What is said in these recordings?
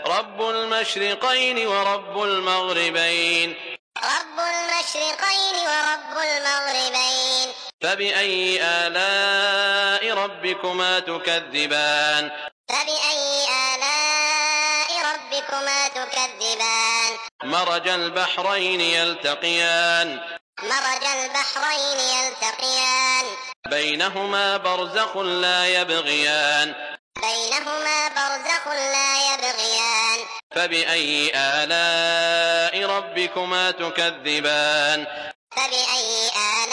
رب المشرقين ورب المغربين رب المشرقين ورب المغربين فبأي آلاء ربكما تكذبان فبأي آلاء ربكما تكذبان مرج البحرين يلتقيان مرج البحرين يلتقيان بينهما برزخ لا يبغيان بينهما برزخ لا يبغيان فبأي آلاء ربكما تكذبان فبأي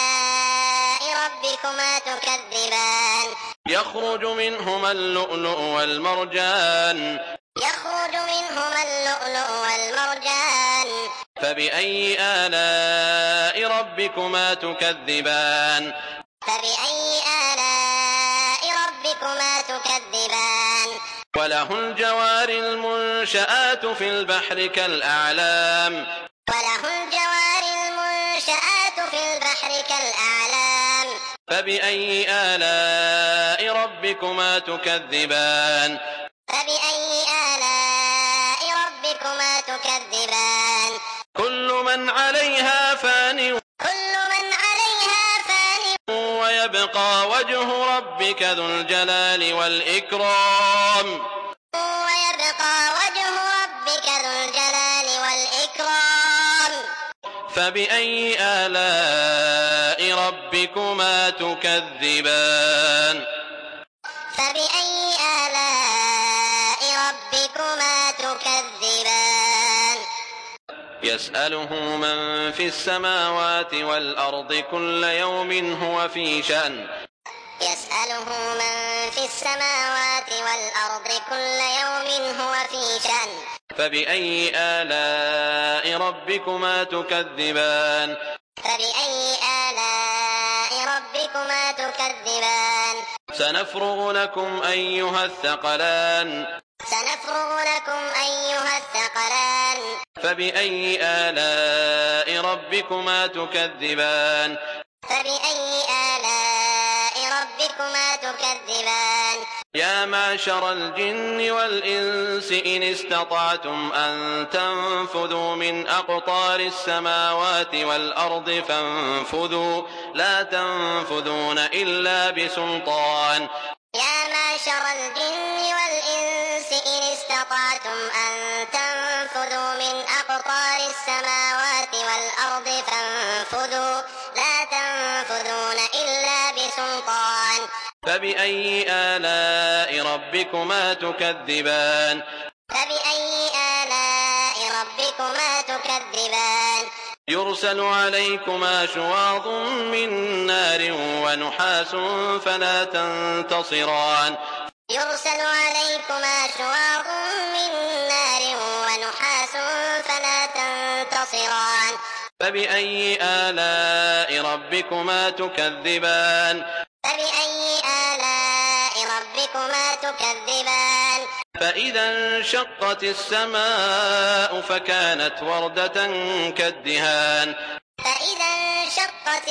آلاء ربكما تكذبان يخرج منهما اللؤلؤ والمرجان يخرج منهما اللؤلؤ والمرجان فبأي آلاء ربكما تكذبان فبأي آلاء ربكما تكذبان وله الجوار المنشآت في البحر كالأعلام وله الجوار المنشآت في البحر كالأعلام فبأي آلاء ربكما تكذبان فبأي آلاء ربكما تكذبان كل من عليها فان كل من عليها فان ويبقى وجه ربك ذو الجلال والإكرام ويبقى وجه ربك ذو الجلال والإكرام فبأي آلاء ربكما تكذبان فبأي آلاء ربكما تكذبان يسأله من في السماوات والأرض كل يوم هو في شأن يسأله من في السماوات والأرض كل يوم هو في شأن فبأي آلاء ربكما تكذبان فبأي آلاء ربكما تكذبان سنفرغ لكم أيها الثقلان سنفرغ لكم أيها الثقلان فبأي آلاء ربكما تكذبان فبأي آلاء ربكما تكذبان يا معشر الجن والإنس إن استطعتم أن تنفذوا من أقطار السماوات والأرض فانفذوا لا تنفذون إلا بسلطان يا معشر الجن والإنس إن استطعتم أن تنفذوا من أقطار السماوات والأرض فانفذوا لا تنفذون إلا بسلطان فبأي آلاء ربكما تكذبان فبأي آلاء ربكما تكذبان يرسل عليكما شواظ من نار ونحاس فلا تنتصران يرسل عليكما شواظ من نار ونحاس فلا تنتصران فبأي آلاء ربكما تكذبان فبأي آلاء ربكما تكذبان فإذا انشقت السماء فكانت وردة كالدهان فإذا انشقت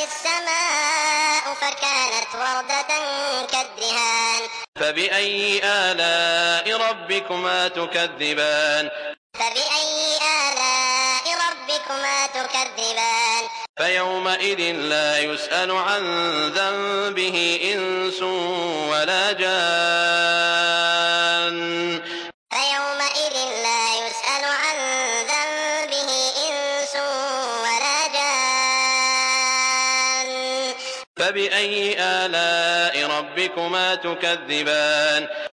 السماء فكانت وردة كالدهان فبأي آلاء ربكما تكذبان فبأي آلاء ربكما تكذبان فيومئذ لا يسأل عن ذنبه إنس ولا جان فيومئذ لا يسأل عن ذنبه إنس ولا جان فبأي آلاء ربكما تكذبان